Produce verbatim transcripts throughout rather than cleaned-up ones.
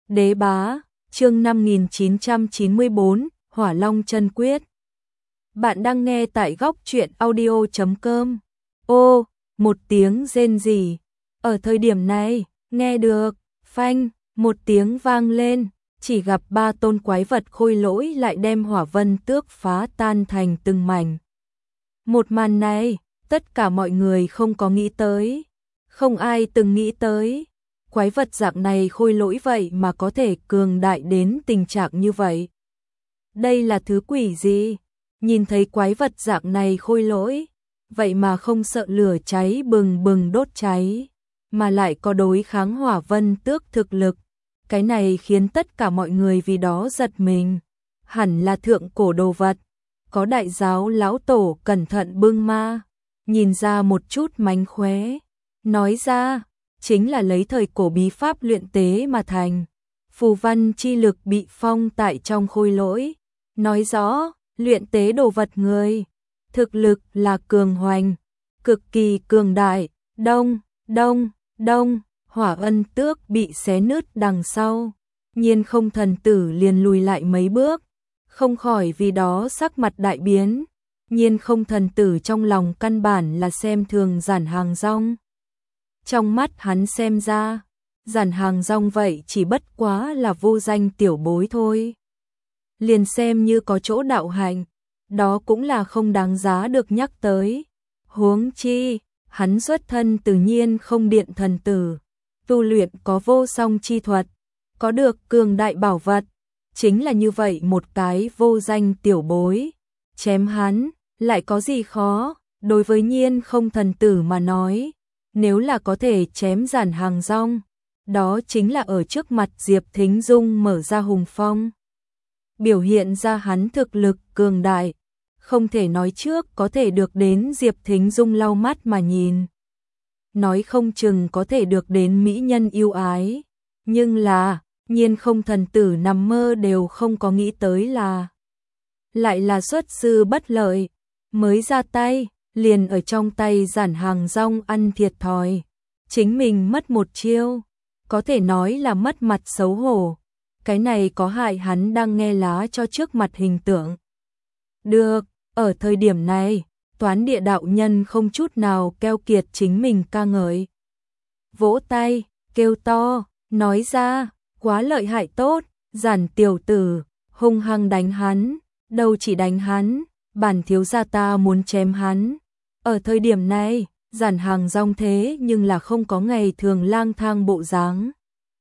Đế bá, chương năm nghìn chín trăm chín mươi bốn, Hỏa Long chân quyết. Bạn đang nghe tại góc truyện audio chấm com. Ô, một tiếng rên rỉ. Ở thời điểm này, nghe được, phanh, một tiếng vang lên, chỉ gặp ba tôn quái vật khôi lỗi lại đem hỏa vân tước phá tan thành từng mảnh. Một màn này, tất cả mọi người không có nghĩ tới. Không ai từng nghĩ tới. Quái vật dạng này khôi lỗi vậy mà có thể cường đại đến tình trạng như vậy. Đây là thứ quỷ gì? Nhìn thấy quái vật dạng này khôi lỗi, vậy mà không sợ lửa cháy bừng bừng đốt cháy, mà lại có đối kháng hỏa vân tước thực lực. Cái này khiến tất cả mọi người vì đó giật mình. Hẳn là thượng cổ đồ vật. Có đại giáo lão tổ cẩn thận bưng ma, nhìn ra một chút mánh khóe, nói ra, chính là lấy thời cổ bí pháp luyện tế mà thành. Phù văn chi lực bị phong tại trong khôi lỗi, nói rõ, luyện tế đồ vật người, thực lực là cường hoành, cực kỳ cường đại. Đông, đông, đông, hỏa ân tước bị xé nứt đằng sau, Nhiên Không thần tử liền lùi lại mấy bước, không khỏi vì đó sắc mặt đại biến. Nhiên Không thần tử trong lòng căn bản là xem thường Giản Hàng Rong. Trong mắt hắn xem ra, Giản Hàng Rong vậy chỉ bất quá là vô danh tiểu bối thôi. Liền xem như có chỗ đạo hạnh, đó cũng là không đáng giá được nhắc tới. Huống chi, hắn xuất thân tự nhiên không điện thần tử, tu luyện có vô song chi thuật, có được cường đại bảo vật, chính là như vậy một cái vô danh tiểu bối. Chém hắn, lại có gì khó, đối với Nhiên Không thần tử mà nói, nếu là có thể chém Giản Hàng Rong, đó chính là ở trước mặt Diệp Thính Dung mở ra hùng phong. Biểu hiện ra hắn thực lực cường đại, không thể nói trước có thể được đến Diệp Thính Dung lau mắt mà nhìn. Nói không chừng có thể được đến mỹ nhân yêu ái, nhưng là, Nhiên Không thần tử nằm mơ đều không có nghĩ tới là lại là xuất sư bất lợi, mới ra tay, liền ở trong tay Giản Hàng Rong ăn thiệt thòi, chính mình mất một chiêu, có thể nói là mất mặt xấu hổ. Cái này có hại hắn đang nghe lá cho trước mặt hình tượng. Được, ở thời điểm này, Toán Địa đạo nhân không chút nào keo kiệt chính mình ca ngợi. Vỗ tay, kêu to, nói ra, quá lợi hại tốt, Giản tiểu tử, hung hăng đánh hắn, đâu chỉ đánh hắn, bản thiếu gia ta muốn chém hắn. Ở thời điểm này, Giản Hàng Rong thế nhưng là không có ngày thường lang thang bộ dáng.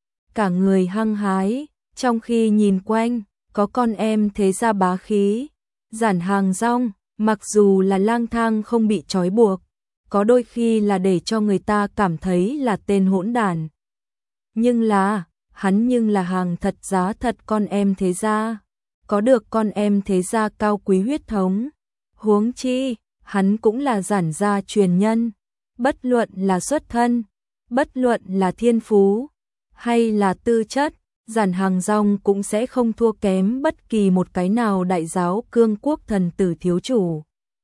Cả người hăng hái, trong khi nhìn quanh, có con em thế gia bá khí. Giản Hàng Rong, mặc dù là lang thang không bị trói buộc, có đôi khi là để cho người ta cảm thấy là tên hỗn đản. Nhưng là, hắn nhưng là hàng thật giá thật con em thế gia, có được con em thế gia cao quý huyết thống. Huống chi, hắn cũng là Giản gia truyền nhân, bất luận là xuất thân, bất luận là thiên phú, hay là tư chất, Giản Hàng Rong cũng sẽ không thua kém bất kỳ một cái nào đại giáo cương quốc thần tử thiếu chủ.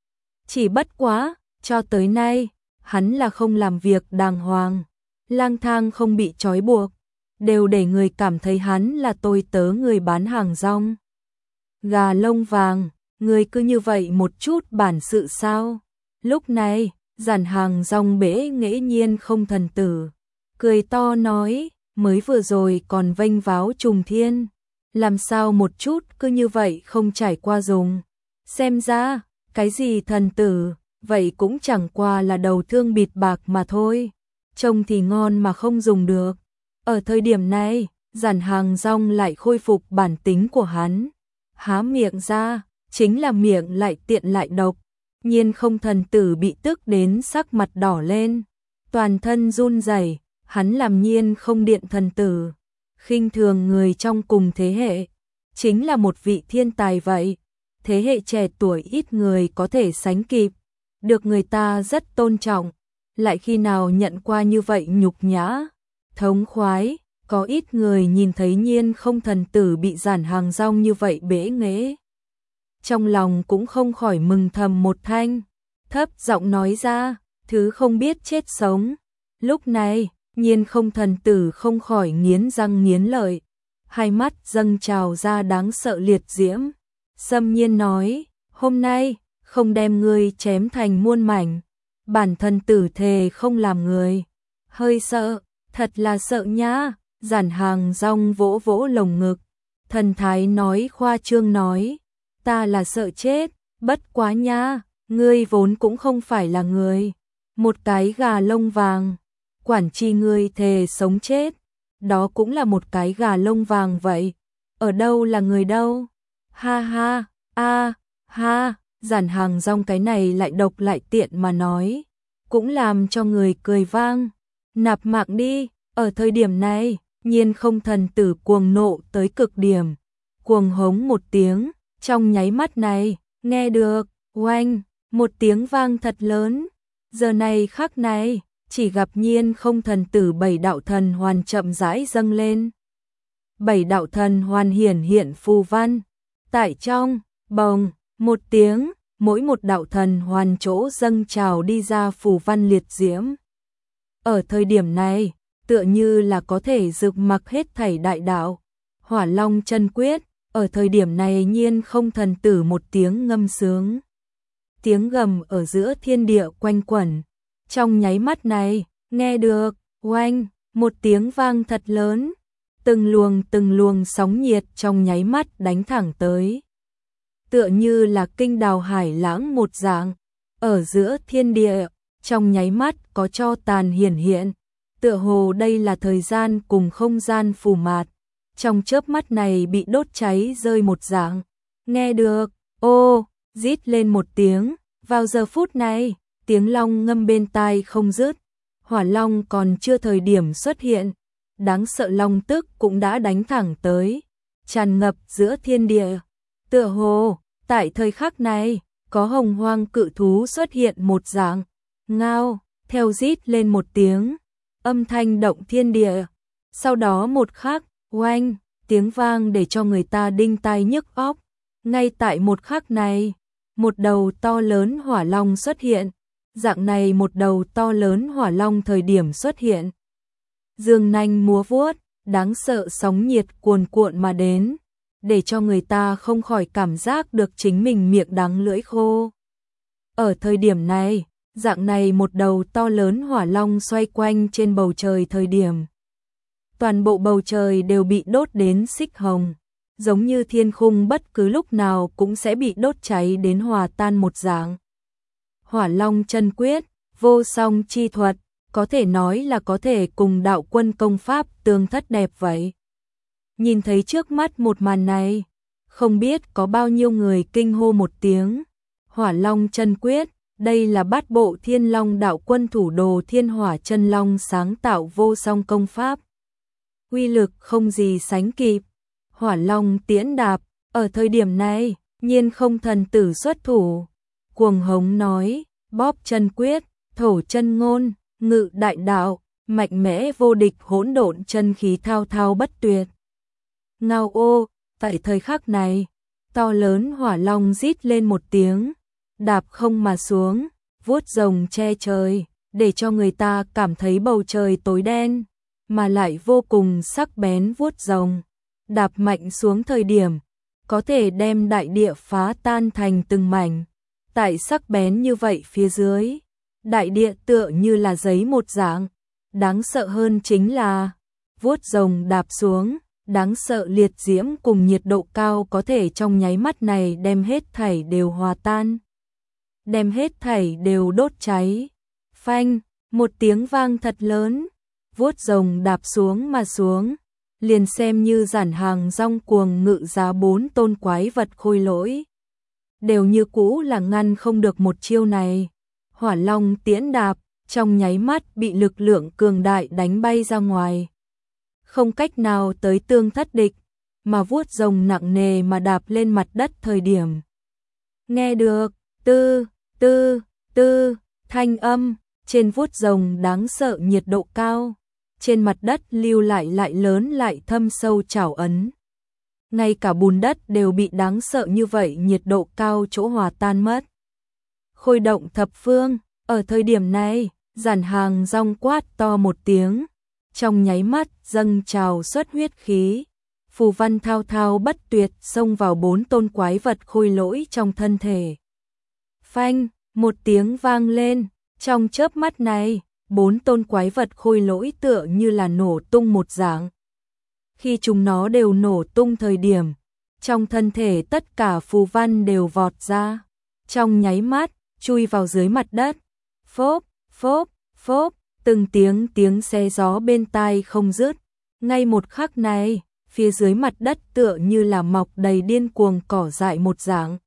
Chỉ bất quá, cho tới nay, hắn là không làm việc đàng hoàng, lang thang không bị trói buộc, đều để người cảm thấy hắn là tôi tớ người bán hàng rong. Gà lông vàng, người cứ như vậy một chút bản sự sao? Lúc này, Giản Hàng Rong bẽ nghễ Nhiên Không thần tử, cười to nói, mới vừa rồi còn vênh váo trùng thiên, làm sao một chút cứ như vậy không trải qua dùng. Xem ra, cái gì thần tử, vậy cũng chẳng qua là đầu thương bịt bạc mà thôi, trông thì ngon mà không dùng được. Ở thời điểm này, Giản Hàng Rong lại khôi phục bản tính của hắn, há miệng ra, chính là miệng lại tiện lại độc. Nhiên Không thần tử bị tức đến sắc mặt đỏ lên, toàn thân run rẩy. Hắn làm Nhiên Không điện thần tử, khinh thường người trong cùng thế hệ, chính là một vị thiên tài vậy, thế hệ trẻ tuổi ít người có thể sánh kịp, được người ta rất tôn trọng, lại khi nào nhận qua như vậy nhục nhã, thống khoái, có ít người nhìn thấy Nhiên Không thần tử bị Giản Hàng Rong như vậy bẽ nghễ. Trong lòng cũng không khỏi mừng thầm một thanh, thấp giọng nói ra, thứ không biết chết sống. Lúc này, Nhiên Không thần tử không khỏi nghiến răng nghiến lợi, hai mắt dâng trào ra đáng sợ liệt diễm. Xâm Nhiên nói, hôm nay, không đem ngươi chém thành muôn mảnh, bản thân tử thề không làm người. Hơi sợ, thật là sợ nhá. Giản Hàng Rong vỗ vỗ lồng ngực, thần thái nói khoa trương nói, ta là sợ chết, bất quá nha, ngươi vốn cũng không phải là người. Một cái gà lông vàng, quản chi ngươi thề sống chết, đó cũng là một cái gà lông vàng vậy, ở đâu là người đâu. Ha ha, a, ha, Giản Hàng Rong cái này lại độc lại tiện mà nói, cũng làm cho người cười vang. Nạp mạng đi. Ở thời điểm này, Nhiên Không thần tử cuồng nộ tới cực điểm, cuồng hống một tiếng, trong nháy mắt này, nghe được, oanh, một tiếng vang thật lớn. Giờ này khắc này, chỉ gặp Nhiên Không thần tử bảy đạo thần hoàn chậm rãi dâng lên. Bảy đạo thần hoàn hiển hiện phù văn, tại trong, bồng, một tiếng, mỗi một đạo thần hoàn chỗ dâng trào đi ra phù văn liệt diễm. Ở thời điểm này, tựa như là có thể rực mặc hết thảy đại đạo. Hỏa Long chân quyết, ở thời điểm này Nhiên Không thần tử một tiếng ngâm sướng. Tiếng gầm ở giữa thiên địa quanh quẩn. Trong nháy mắt này, nghe được, oanh, một tiếng vang thật lớn. Từng luồng từng luồng sóng nhiệt trong nháy mắt đánh thẳng tới. Tựa như là kinh đào hải lãng một dạng. Ở giữa thiên địa, trong nháy mắt có cho tàn hiển hiện. Tựa hồ đây là thời gian cùng không gian phù mạt, trong chớp mắt này bị đốt cháy rơi một dạng. Nghe được, ô, rít lên một tiếng, vào giờ phút này, tiếng long ngâm bên tai không dứt. Hỏa long còn chưa thời điểm xuất hiện, đáng sợ long tức cũng đã đánh thẳng tới, tràn ngập giữa thiên địa. Tựa hồ, tại thời khắc này, có hồng hoang cự thú xuất hiện một dạng. Ngao, theo rít lên một tiếng, âm thanh động thiên địa. Sau đó một khắc, oanh, tiếng vang để cho người ta đinh tai nhức óc. Ngay tại một khắc này, một đầu to lớn hỏa long xuất hiện. Dạng này một đầu to lớn hỏa long thời điểm xuất hiện, dương nanh múa vuốt, đáng sợ sóng nhiệt cuồn cuộn mà đến, để cho người ta không khỏi cảm giác được chính mình miệng đắng lưỡi khô. Ở thời điểm này, dạng này một đầu to lớn hỏa long xoay quanh trên bầu trời thời điểm, toàn bộ bầu trời đều bị đốt đến xích hồng, giống như thiên khung bất cứ lúc nào cũng sẽ bị đốt cháy đến hòa tan một dạng. Hỏa Long chân quyết, vô song chi thuật, có thể nói là có thể cùng đạo quân công pháp tương thất đẹp vậy. Nhìn thấy trước mắt một màn này, không biết có bao nhiêu người kinh hô một tiếng. Hỏa Long chân quyết, đây là bát bộ Thiên Long đạo quân thủ đồ Thiên Hỏa chân long sáng tạo vô song công pháp. Uy lực không gì sánh kịp. Hỏa Long tiễn đạp, ở thời điểm này, Nhiên Không thần tử xuất thủ. Cuồng hống nói, bóp chân quyết, thổ chân ngôn, ngự đại đạo, mạnh mẽ vô địch hỗn độn chân khí thao thao bất tuyệt. Ngao ô, tại thời khắc này, to lớn hỏa long rít lên một tiếng, đạp không mà xuống, vuốt rồng che trời, để cho người ta cảm thấy bầu trời tối đen, mà lại vô cùng sắc bén vuốt rồng. Đạp mạnh xuống thời điểm, có thể đem đại địa phá tan thành từng mảnh. Tại sắc bén như vậy phía dưới, đại địa tựa như là giấy một dạng. Đáng sợ hơn chính là, vuốt rồng đạp xuống, đáng sợ liệt diễm cùng nhiệt độ cao có thể trong nháy mắt này đem hết thảy đều hòa tan. Đem hết thảy đều đốt cháy. Phanh, một tiếng vang thật lớn, vuốt rồng đạp xuống mà xuống. Liền xem như Giản Hàng Rong cuồng ngự giá bốn tôn quái vật khôi lỗi, đều như cũ là ngăn không được một chiêu này. Hỏa Long tiễn đạp, trong nháy mắt bị lực lượng cường đại đánh bay ra ngoài. Không cách nào tới tương thất địch, mà vuốt rồng nặng nề mà đạp lên mặt đất thời điểm. Nghe được, tư, tư, tư, thanh âm, trên vuốt rồng đáng sợ nhiệt độ cao. Trên mặt đất lưu lại lại lớn lại thâm sâu trảo ấn. Ngay cả bùn đất đều bị đáng sợ như vậy nhiệt độ cao chỗ hòa tan mất. Khôi động thập phương, ở thời điểm này, Giản Hàng Rong quát to một tiếng, trong nháy mắt dâng trào xuất huyết khí, phù văn thao thao bất tuyệt xông vào bốn tôn quái vật khôi lỗi trong thân thể. Phanh, một tiếng vang lên, trong chớp mắt này, bốn tôn quái vật khôi lỗi tựa như là nổ tung một dạng. Khi chúng nó đều nổ tung thời điểm, trong thân thể tất cả phù văn đều vọt ra, trong nháy mắt, chui vào dưới mặt đất. Phốp, phốp, phốp, từng tiếng tiếng xé gió bên tai không dứt. Ngay một khắc này, phía dưới mặt đất tựa như là mọc đầy điên cuồng cỏ dại một dạng.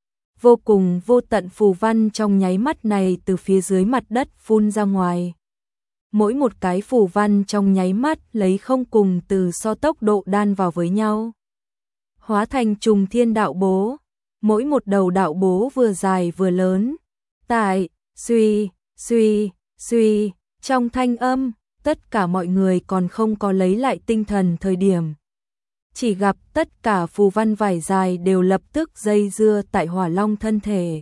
Vô cùng vô tận phù văn trong nháy mắt này từ phía dưới mặt đất phun ra ngoài. Mỗi một cái phù văn trong nháy mắt lấy không cùng từ so tốc độ đan vào với nhau. Hóa thành trùng thiên đạo bố, mỗi một đầu đạo bố vừa dài vừa lớn. Tại, suy, suy, suy, trong thanh âm, tất cả mọi người còn không có lấy lại tinh thần thời điểm. Chỉ gặp tất cả phù văn vải dài đều lập tức dây dưa tại hỏa long thân thể.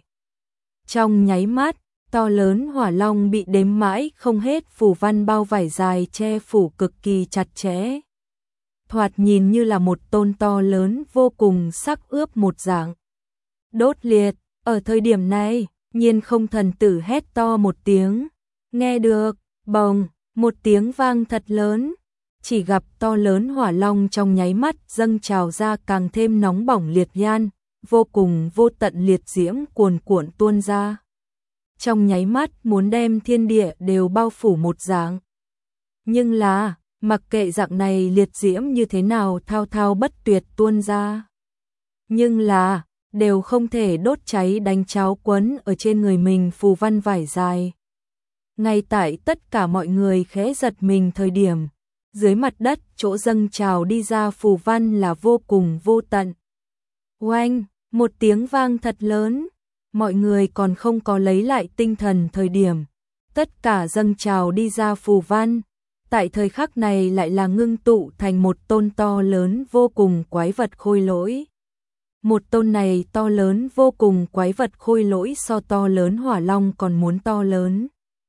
Trong nháy mắt, to lớn hỏa long bị đếm mãi không hết phù văn bao vải dài che phủ cực kỳ chặt chẽ. Thoạt nhìn như là một tôn to lớn vô cùng sắc ướp một dạng. Đốt liệt, ở thời điểm này, Nhiên Không thần tử hét to một tiếng. Nghe được, bồng, một tiếng vang thật lớn. Chỉ gặp to lớn hỏa long trong nháy mắt dâng trào ra càng thêm nóng bỏng liệt nhan, vô cùng vô tận liệt diễm cuồn cuộn tuôn ra. Trong nháy mắt muốn đem thiên địa đều bao phủ một dạng. Nhưng là, mặc kệ dạng này liệt diễm như thế nào thao thao bất tuyệt tuôn ra. Nhưng là, đều không thể đốt cháy đánh cháo quấn ở trên người mình phù văn vải dài. Ngay tại tất cả mọi người khẽ giật mình thời điểm, dưới mặt đất chỗ dâng trào đi ra phù văn là vô cùng vô tận. Oanh, một tiếng vang thật lớn, mọi người còn không có lấy lại tinh thần thời điểm. Tất cả dâng trào đi ra phù văn, tại thời khắc này lại là ngưng tụ thành một tôn to lớn vô cùng quái vật khôi lỗi. Một tôn này to lớn vô cùng quái vật khôi lỗi so to lớn hỏa long còn muốn to lớn.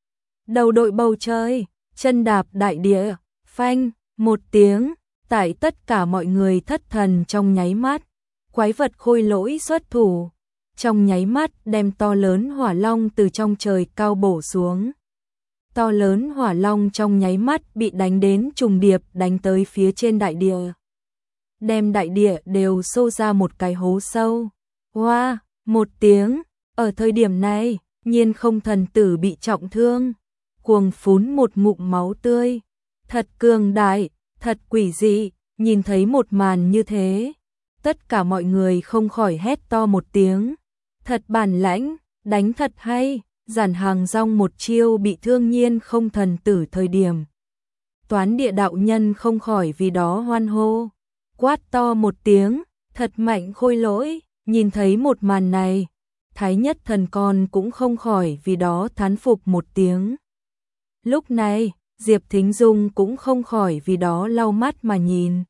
Đầu đội bầu trời, chân đạp đại địa, phanh, một tiếng, tại tất cả mọi người thất thần trong nháy mắt, quái vật khôi lỗi xuất thủ, trong nháy mắt đem to lớn hỏa long từ trong trời cao bổ xuống. To lớn hỏa long trong nháy mắt bị đánh đến trùng điệp đánh tới phía trên đại địa. Đem đại địa đều xô ra một cái hố sâu. Hoa, wow, một tiếng, ở thời điểm này, Nhiên Không thần tử bị trọng thương, cuồng phún một ngụm máu tươi. Thật cường đại, thật quỷ dị, nhìn thấy một màn như thế. Tất cả mọi người không khỏi hét to một tiếng. Thật bản lãnh, đánh thật hay, Giản Hàng Rong một chiêu bị thương Nhiên Không thần tử thời điểm. Toán địa đạo nhân không khỏi vì đó hoan hô. Quát to một tiếng, thật mạnh khôi lỗi, nhìn thấy một màn này. Thái Nhất thần con cũng không khỏi vì đó thán phục một tiếng. Lúc này, Diệp Thính Dung cũng không khỏi vì đó lau mắt mà nhìn.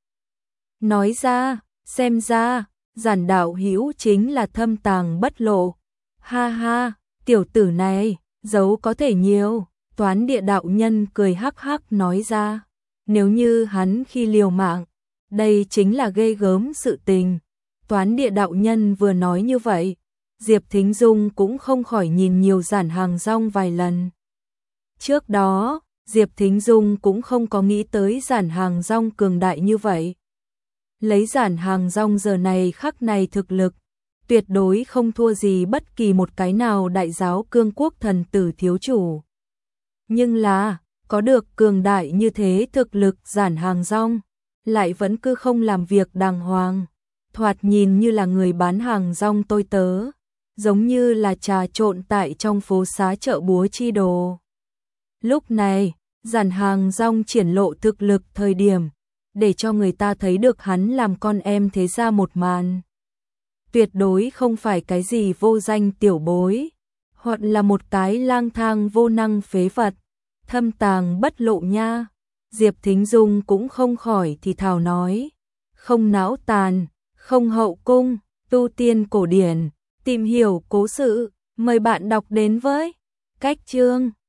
Nói ra, xem ra, Giản đạo hữu chính là thâm tàng bất lộ. Ha ha, tiểu tử này, giấu có thể nhiều. Toán địa đạo nhân cười hắc hắc nói ra. Nếu như hắn khi liều mạng, đây chính là ghê gớm sự tình. Toán địa đạo nhân vừa nói như vậy, Diệp Thính Dung cũng không khỏi nhìn nhiều Giản Hàng Rong vài lần. Trước đó, Diệp Thính Dung cũng không có nghĩ tới Giản Hàng Rong cường đại như vậy. Lấy Giản Hàng Rong giờ này khắc này thực lực, tuyệt đối không thua gì bất kỳ một cái nào đại giáo cương quốc thần tử thiếu chủ. Nhưng là, có được cường đại như thế thực lực Giản Hàng Rong, lại vẫn cứ không làm việc đàng hoàng, thoạt nhìn như là người bán hàng rong tôi tớ, giống như là trà trộn tại trong phố xá chợ búa chi đồ. Lúc này, Giản Hàng Rong triển lộ thực lực thời điểm, để cho người ta thấy được hắn làm con em thế ra một màn. Tuyệt đối không phải cái gì vô danh tiểu bối, hoặc là một cái lang thang vô năng phế vật, thâm tàng bất lộ nha. Diệp Thính Dung cũng không khỏi thì thào nói, không não tàn, không hậu cung, tu tiên cổ điển, tìm hiểu cố sự, mời bạn đọc đến với Cách Chương.